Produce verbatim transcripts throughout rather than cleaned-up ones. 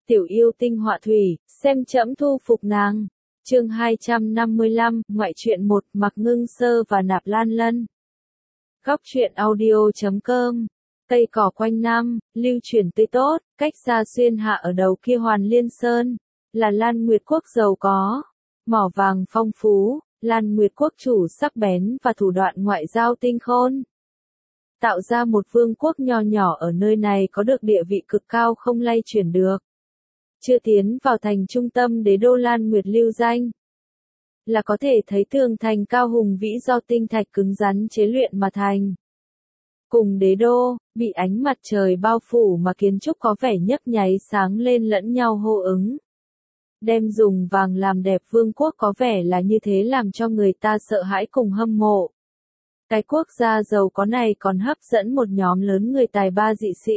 tiểu yêu tinh họa thủy, xem trẫm thu phục nàng. Chương hai trăm năm mươi lăm, ngoại truyện một, Mạc Ngưng Sơ và Nạp Lan Lân. Góc truyện audio chấm com. Cây cỏ quanh năm, lưu chuyển tươi tốt, cách xa xuyên hạ ở đầu kia Hoàn Liên Sơn, là Lan Nguyệt quốc giàu có, mỏ vàng phong phú, Lan Nguyệt quốc chủ sắc bén và thủ đoạn ngoại giao tinh khôn. Tạo ra một vương quốc nho nhỏ ở nơi này có được địa vị cực cao không lay chuyển được. Chưa tiến vào thành trung tâm đế đô Lan Nguyệt lưu danh, là có thể thấy tường thành cao hùng vĩ do tinh thạch cứng rắn chế luyện mà thành. Cùng đế đô, bị ánh mặt trời bao phủ mà kiến trúc có vẻ nhấp nháy sáng lên lẫn nhau hô ứng. Đem dùng vàng làm đẹp vương quốc có vẻ là như thế làm cho người ta sợ hãi cùng hâm mộ. Cái quốc gia giàu có này còn hấp dẫn một nhóm lớn người tài ba dị sĩ.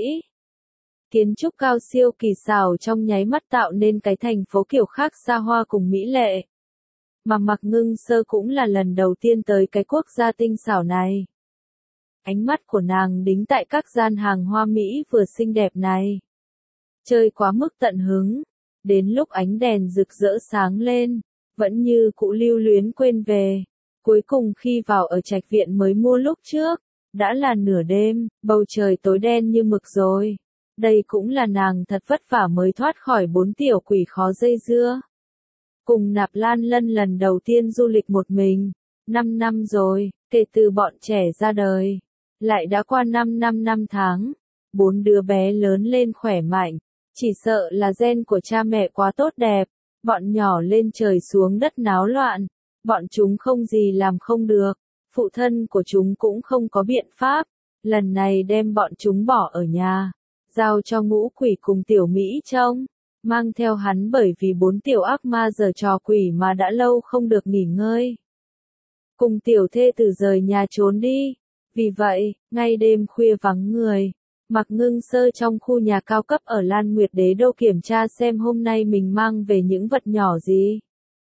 Kiến trúc cao siêu kỳ xảo trong nháy mắt tạo nên cái thành phố kiểu khác xa hoa cùng mỹ lệ. Mà Mạc Ngưng Sơ cũng là lần đầu tiên tới cái quốc gia tinh xảo này. Ánh mắt của nàng đính tại các gian hàng hoa mỹ vừa xinh đẹp này. Chơi quá mức tận hứng, đến lúc ánh đèn rực rỡ sáng lên, vẫn như cũ lưu luyến quên về. Cuối cùng khi vào ở trạch viện mới mua lúc trước, đã là nửa đêm, bầu trời tối đen như mực rồi. Đây cũng là nàng thật vất vả mới thoát khỏi bốn tiểu quỷ khó dây dưa. Cùng Nạp Lan Lân lần đầu tiên du lịch một mình, năm năm rồi, kể từ bọn trẻ ra đời. Lại đã qua năm năm năm tháng, bốn đứa bé lớn lên khỏe mạnh, chỉ sợ là gen của cha mẹ quá tốt đẹp, bọn nhỏ lên trời xuống đất náo loạn, bọn chúng không gì làm không được, phụ thân của chúng cũng không có biện pháp, lần này đem bọn chúng bỏ ở nhà, giao cho ngũ quỷ cùng tiểu Mỹ trông, mang theo hắn bởi vì bốn tiểu ác ma giở trò quỷ mà đã lâu không được nghỉ ngơi. Cùng tiểu thê tử rời nhà trốn đi. Vì vậy, ngay đêm khuya vắng người, Mạc Ngưng Sơ trong khu nhà cao cấp ở Lan Nguyệt đế đô kiểm tra xem hôm nay mình mang về những vật nhỏ gì.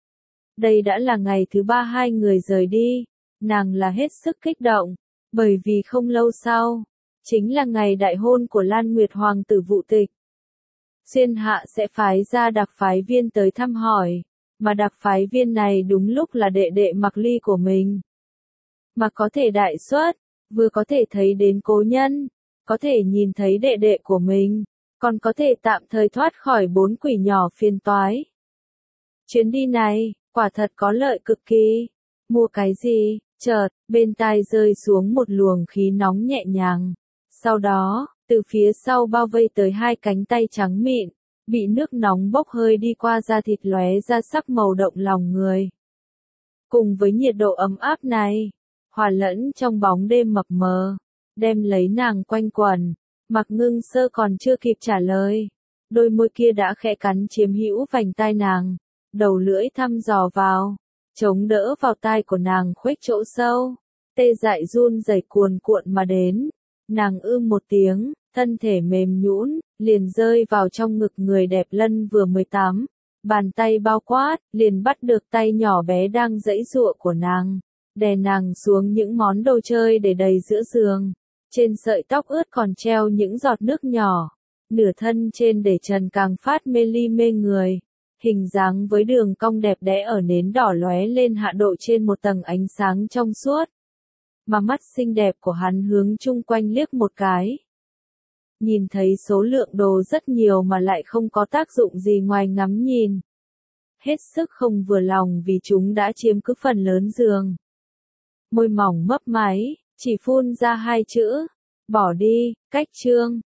Đây đã là ngày thứ ba hai người rời đi, nàng là hết sức kích động, bởi vì không lâu sau, chính là ngày đại hôn của Lan Nguyệt hoàng tử Vụ Tịch. Xuyên hạ sẽ phái ra đặc phái viên tới thăm hỏi, mà đặc phái viên này đúng lúc là đệ đệ Mạc Ly của mình. Mà có thể đại xuất, vừa có thể thấy đến cố nhân, có thể nhìn thấy đệ đệ của mình, còn có thể tạm thời thoát khỏi bốn quỷ nhỏ phiền toái. Chuyến đi này, quả thật có lợi cực kỳ. Mua cái gì? Chợt, bên tai rơi xuống một luồng khí nóng nhẹ nhàng. Sau đó, từ phía sau bao vây tới hai cánh tay trắng mịn, bị nước nóng bốc hơi đi qua da thịt lóe ra sắc màu động lòng người. Cùng với nhiệt độ ấm áp này, hòa lẫn trong bóng đêm mập mờ, đem lấy nàng quanh quẩn, Mạc Ngưng Sơ còn chưa kịp trả lời, đôi môi kia đã khẽ cắn chiếm hữu vành tai nàng, đầu lưỡi thăm dò vào, chống đỡ vào tai của nàng khuếch chỗ sâu, tê dại run rẩy cuồn cuộn mà đến, nàng ư một tiếng, thân thể mềm nhũn, liền rơi vào trong ngực người đẹp Lân vừa mười tám, bàn tay bao quát, liền bắt được tay nhỏ bé đang giãy giụa của nàng. Đè nàng xuống những món đồ chơi để đầy giữa giường, trên sợi tóc ướt còn treo những giọt nước nhỏ, nửa thân trên để trần càng phát mê ly mê người, hình dáng với đường cong đẹp đẽ ở nến đỏ lóe lên hạ độ trên một tầng ánh sáng trong suốt. Mà mắt xinh đẹp của hắn hướng chung quanh liếc một cái. Nhìn thấy số lượng đồ rất nhiều mà lại không có tác dụng gì ngoài ngắm nhìn. Hết sức không vừa lòng vì chúng đã chiếm cứ phần lớn giường. Môi mỏng mấp máy, chỉ phun ra hai chữ, bỏ đi, cách chương.